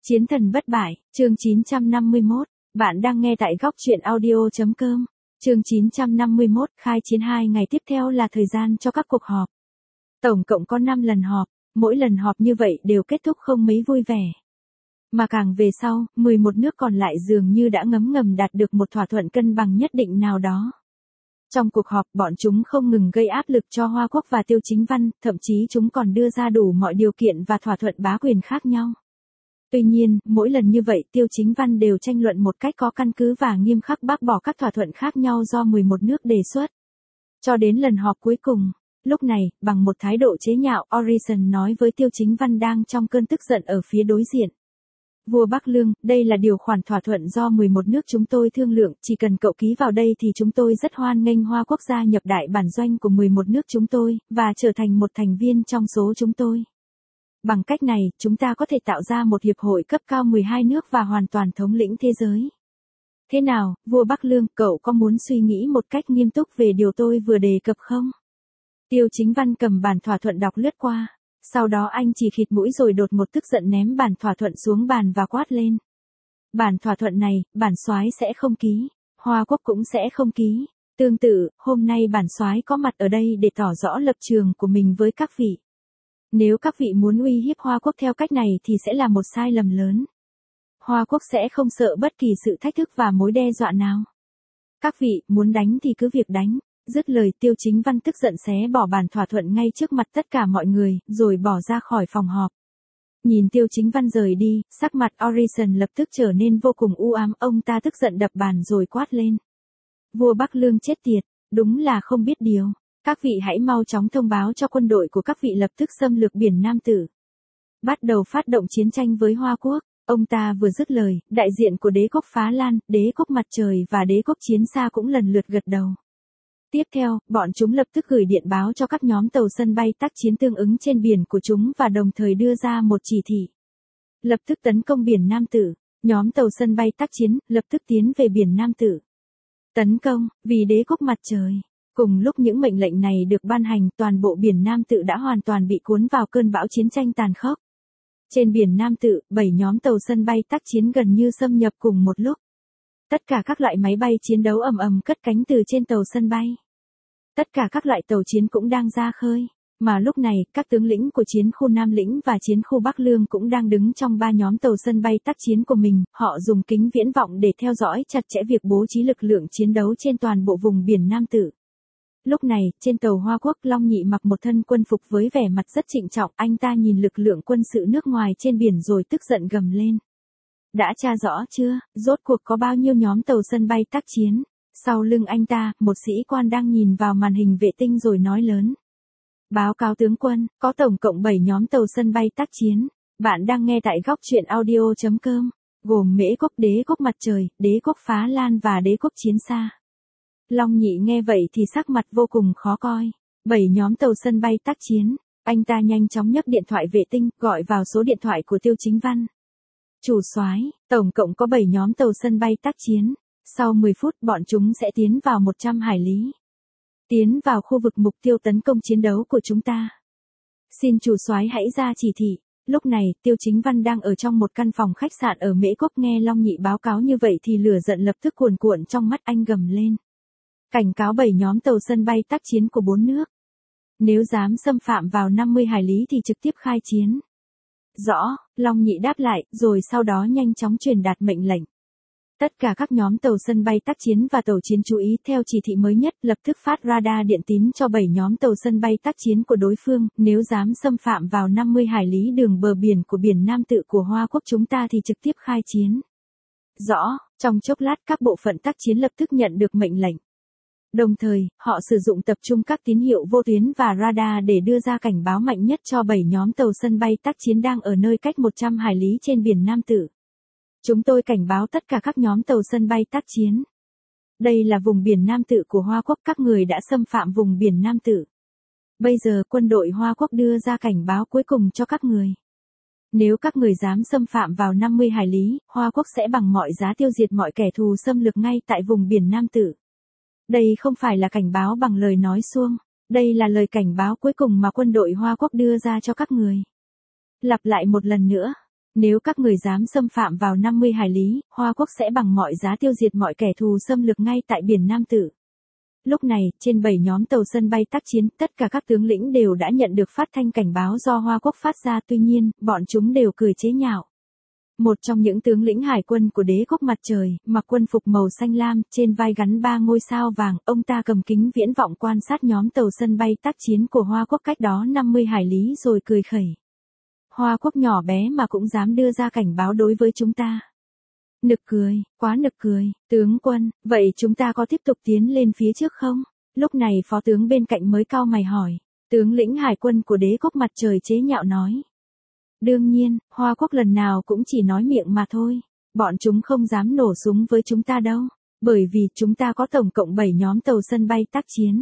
Chiến thần bất bại, chương 951, bạn đang nghe tại góc truyện audio.com. Chương 951, khai chiến 2 ngày tiếp theo là thời gian cho các cuộc họp. Tổng cộng có 5 lần họp, mỗi lần họp như vậy đều kết thúc không mấy vui vẻ. Mà càng về sau, 11 nước còn lại dường như đã ngấm ngầm đạt được một thỏa thuận cân bằng nhất định nào đó. Trong cuộc họp, bọn chúng không ngừng gây áp lực cho Hoa Quốc và Tiêu Chính Văn, thậm chí chúng còn đưa ra đủ mọi điều kiện và thỏa thuận bá quyền khác nhau. Tuy nhiên, mỗi lần như vậy Tiêu Chính Văn đều tranh luận một cách có căn cứ và nghiêm khắc bác bỏ các thỏa thuận khác nhau do 11 nước đề xuất. Cho đến lần họp cuối cùng, lúc này, bằng một thái độ chế nhạo, Orison nói với Tiêu Chính Văn đang trong cơn tức giận ở phía đối diện. Vua Bắc Lương, đây là điều khoản thỏa thuận do 11 nước chúng tôi thương lượng, chỉ cần cậu ký vào đây thì chúng tôi rất hoan nghênh Hoa Quốc gia nhập đại bản doanh của 11 nước chúng tôi, và trở thành một thành viên trong số chúng tôi. Bằng cách này, chúng ta có thể tạo ra một hiệp hội cấp cao 12 nước và hoàn toàn thống lĩnh thế giới. Thế nào, vua Bắc Lương, cậu có muốn suy nghĩ một cách nghiêm túc về điều tôi vừa đề cập không? Tiêu Chính Văn cầm bản thỏa thuận đọc lướt qua. Sau đó anh chỉ khịt mũi rồi đột ngột tức giận ném bản thỏa thuận xuống bàn và quát lên. Bản thỏa thuận này, bản soái sẽ không ký. Hoa Quốc cũng sẽ không ký. Tương tự, hôm nay bản soái có mặt ở đây để tỏ rõ lập trường của mình với các vị. Nếu các vị muốn uy hiếp Hoa Quốc theo cách này thì sẽ là một sai lầm lớn. Hoa Quốc sẽ không sợ bất kỳ sự thách thức và mối đe dọa nào. Các vị muốn đánh thì cứ việc đánh. Dứt lời Tiêu Chính Văn tức giận xé bỏ bản thỏa thuận ngay trước mặt tất cả mọi người, rồi bỏ ra khỏi phòng họp. Nhìn Tiêu Chính Văn rời đi, sắc mặt Orison lập tức trở nên vô cùng u ám, ông ta tức giận đập bàn rồi quát lên. Vua Bắc Lương chết tiệt, đúng là không biết điều. Các vị hãy mau chóng thông báo cho quân đội của các vị lập tức xâm lược biển Nam Tử. Bắt đầu phát động chiến tranh với Hoa Quốc. Ông ta vừa dứt lời, đại diện của đế quốc Phá Lan, đế quốc Mặt Trời và đế quốc Chiến Xa cũng lần lượt gật đầu. Tiếp theo, bọn chúng lập tức gửi điện báo cho các nhóm tàu sân bay tác chiến tương ứng trên biển của chúng và đồng thời đưa ra một chỉ thị. Lập tức tấn công biển Nam Tử. Nhóm tàu sân bay tác chiến, lập tức tiến về biển Nam Tử. Tấn công, vì đế quốc Mặt Trời. Cùng lúc những mệnh lệnh này được ban hành, toàn bộ biển Nam Tự đã hoàn toàn bị cuốn vào cơn bão chiến tranh tàn khốc. Trên biển Nam Tự, 7 nhóm tàu sân bay tác chiến gần như xâm nhập cùng một lúc. Tất cả các loại máy bay chiến đấu ầm ầm cất cánh từ trên tàu sân bay. Tất cả các loại tàu chiến cũng đang ra khơi. Mà lúc này, các tướng lĩnh của chiến khu Nam Lĩnh và chiến khu Bắc Lương cũng đang đứng trong 3 nhóm tàu sân bay tác chiến của mình. Họ dùng kính viễn vọng để theo dõi chặt chẽ việc bố trí lực lượng chiến đấu trên toàn bộ vùng biển Nam Tự. Lúc này, trên tàu Hoa Quốc, Long Nhị mặc một thân quân phục với vẻ mặt rất trịnh trọng, anh ta nhìn lực lượng quân sự nước ngoài trên biển rồi tức giận gầm lên. Đã tra rõ chưa, rốt cuộc có bao nhiêu nhóm tàu sân bay tác chiến? Sau lưng anh ta, một sĩ quan đang nhìn vào màn hình vệ tinh rồi nói lớn. Báo cáo tướng quân, có tổng cộng 7 nhóm tàu sân bay tác chiến. Bạn đang nghe tại góc truyện audio.com, gồm Mễ Quốc, đế quốc Mặt Trời, đế quốc Phá Lan và đế quốc Chiến Xa. Long Nhị nghe vậy thì sắc mặt vô cùng khó coi. 7 nhóm tàu sân bay tác chiến. Anh ta nhanh chóng nhấc điện thoại vệ tinh, gọi vào số điện thoại của Tiêu Chính Văn. Chủ soái, tổng cộng có 7 nhóm tàu sân bay tác chiến. Sau 10 phút bọn chúng sẽ tiến vào 100 hải lý. Tiến vào khu vực mục tiêu tấn công chiến đấu của chúng ta. Xin chủ soái hãy ra chỉ thị. Lúc này, Tiêu Chính Văn đang ở trong một căn phòng khách sạn ở Mễ Quốc, nghe Long Nhị báo cáo như vậy thì lửa giận lập tức cuồn cuộn trong mắt anh, gầm lên. Cảnh cáo 7 nhóm tàu sân bay tác chiến của 4 nước. Nếu dám xâm phạm vào 50 hải lý thì trực tiếp khai chiến. Rõ, Long Nhị đáp lại, rồi sau đó nhanh chóng truyền đạt mệnh lệnh. Tất cả các nhóm tàu sân bay tác chiến và tàu chiến chú ý theo chỉ thị mới nhất, lập tức phát radar điện tín cho 7 nhóm tàu sân bay tác chiến của đối phương, nếu dám xâm phạm vào 50 hải lý đường bờ biển của biển Nam Tự của Hoa Quốc chúng ta thì trực tiếp khai chiến. Rõ, trong chốc lát các bộ phận tác chiến lập tức nhận được mệnh lệnh. Đồng thời, họ sử dụng tập trung các tín hiệu vô tuyến và radar để đưa ra cảnh báo mạnh nhất cho 7 nhóm tàu sân bay tác chiến đang ở nơi cách 100 hải lý trên biển Nam Tự. Chúng tôi cảnh báo tất cả các nhóm tàu sân bay tác chiến. Đây là vùng biển Nam Tự của Hoa Quốc, các người đã xâm phạm vùng biển Nam Tự. Bây giờ quân đội Hoa Quốc đưa ra cảnh báo cuối cùng cho các người. Nếu các người dám xâm phạm vào 50 hải lý, Hoa Quốc sẽ bằng mọi giá tiêu diệt mọi kẻ thù xâm lược ngay tại vùng biển Nam Tự. Đây không phải là cảnh báo bằng lời nói suông, đây là lời cảnh báo cuối cùng mà quân đội Hoa Quốc đưa ra cho các người. Lặp lại một lần nữa. Nếu các người dám xâm phạm vào 50 hải lý, Hoa Quốc sẽ bằng mọi giá tiêu diệt mọi kẻ thù xâm lược ngay tại biển Nam Tử. Lúc này, trên 7 nhóm tàu sân bay tác chiến, tất cả các tướng lĩnh đều đã nhận được phát thanh cảnh báo do Hoa Quốc phát ra, tuy nhiên, bọn chúng đều cười chế nhạo. Một trong những tướng lĩnh hải quân của đế quốc mặt trời, mặc quân phục màu xanh lam, trên vai gắn 3 ngôi sao vàng, ông ta cầm kính viễn vọng quan sát nhóm tàu sân bay tác chiến của Hoa Quốc cách đó 50 hải lý rồi cười khẩy. Hoa Quốc nhỏ bé mà cũng dám đưa ra cảnh báo đối với chúng ta. Nực cười, quá nực cười, tướng quân, vậy chúng ta có tiếp tục tiến lên phía trước không? Lúc này phó tướng bên cạnh mới cau mày hỏi. Tướng lĩnh hải quân của đế quốc mặt trời chế nhạo nói. Đương nhiên, Hoa Quốc lần nào cũng chỉ nói miệng mà thôi. Bọn chúng không dám nổ súng với chúng ta đâu. Bởi vì chúng ta có tổng cộng 7 nhóm tàu sân bay tác chiến.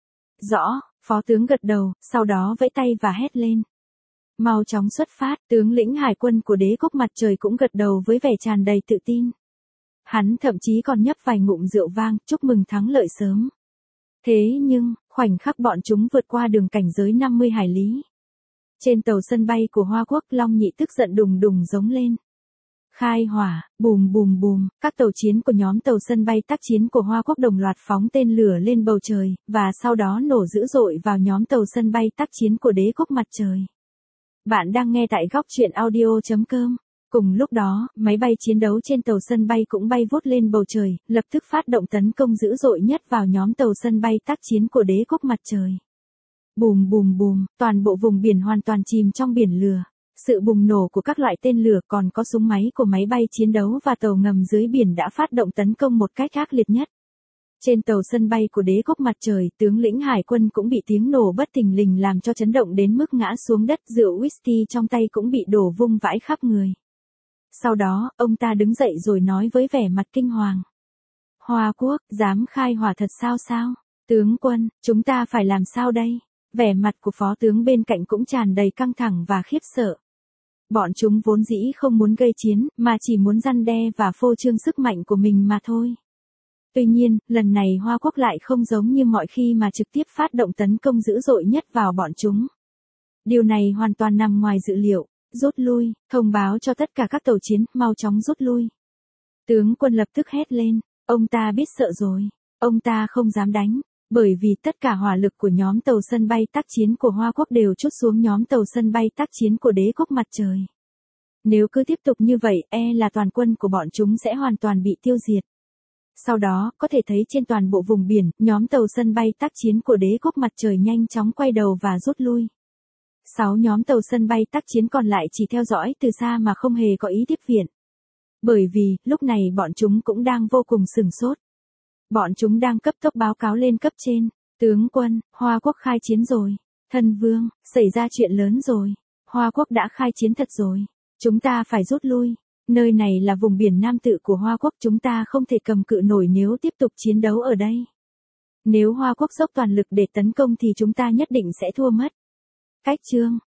Rõ, phó tướng gật đầu, sau đó vẫy tay và hét lên. Mau chóng xuất phát, tướng lĩnh hải quân của đế quốc mặt trời cũng gật đầu với vẻ tràn đầy tự tin. Hắn thậm chí còn nhấp vài ngụm rượu vang, chúc mừng thắng lợi sớm. Thế nhưng, khoảnh khắc bọn chúng vượt qua đường cảnh giới 50 hải lý. Trên tàu sân bay của Hoa Quốc, Long Nhị tức giận đùng đùng giống lên. Khai hỏa, bùm bùm bùm, các tàu chiến của nhóm tàu sân bay tác chiến của Hoa Quốc đồng loạt phóng tên lửa lên bầu trời, và sau đó nổ dữ dội vào nhóm tàu sân bay tác chiến của đế quốc mặt trời. Bạn đang nghe tại góc truyện audio.com. Cùng lúc đó, máy bay chiến đấu trên tàu sân bay cũng bay vút lên bầu trời, lập tức phát động tấn công dữ dội nhất vào nhóm tàu sân bay tác chiến của đế quốc mặt trời. Bùm bùm bùm, toàn bộ vùng biển hoàn toàn chìm trong biển lửa. Sự bùng nổ của các loại tên lửa còn có súng máy của máy bay chiến đấu và tàu ngầm dưới biển đã phát động tấn công một cách ác liệt nhất. Trên tàu sân bay của đế quốc mặt trời, tướng lĩnh hải quân cũng bị tiếng nổ bất thình lình làm cho chấn động đến mức ngã xuống đất, rượu whisky trong tay cũng bị đổ vung vãi khắp người. Sau đó, ông ta đứng dậy rồi nói với vẻ mặt kinh hoàng. Hoa Quốc, dám khai hỏa thật sao? Tướng quân, chúng ta phải làm sao đây? Vẻ mặt của phó tướng bên cạnh cũng tràn đầy căng thẳng và khiếp sợ. Bọn chúng vốn dĩ không muốn gây chiến, mà chỉ muốn răn đe và phô trương sức mạnh của mình mà thôi. Tuy nhiên, lần này Hoa Quốc lại không giống như mọi khi mà trực tiếp phát động tấn công dữ dội nhất vào bọn chúng. Điều này hoàn toàn nằm ngoài dự liệu. Rút lui, thông báo cho tất cả các tàu chiến, mau chóng rút lui. Tướng quân lập tức hét lên, ông ta biết sợ rồi, ông ta không dám đánh, bởi vì tất cả hỏa lực của nhóm tàu sân bay tác chiến của Hoa Quốc đều trút xuống nhóm tàu sân bay tác chiến của đế quốc mặt trời. Nếu cứ tiếp tục như vậy, là toàn quân của bọn chúng sẽ hoàn toàn bị tiêu diệt. Sau đó, có thể thấy trên toàn bộ vùng biển, nhóm tàu sân bay tác chiến của đế quốc mặt trời nhanh chóng quay đầu và rút lui. 6 nhóm tàu sân bay tác chiến còn lại chỉ theo dõi từ xa mà không hề có ý tiếp viện. Bởi vì, lúc này bọn chúng cũng đang vô cùng sửng sốt. Bọn chúng đang cấp tốc báo cáo lên cấp trên. Tướng quân, Hoa Quốc khai chiến rồi. Thân vương, xảy ra chuyện lớn rồi. Hoa Quốc đã khai chiến thật rồi. Chúng ta phải rút lui. Nơi này là vùng biển Nam Tự của Hoa Quốc, chúng ta không thể cầm cự nổi nếu tiếp tục chiến đấu ở đây. Nếu Hoa Quốc dốc toàn lực để tấn công thì chúng ta nhất định sẽ thua mất. Cách chương,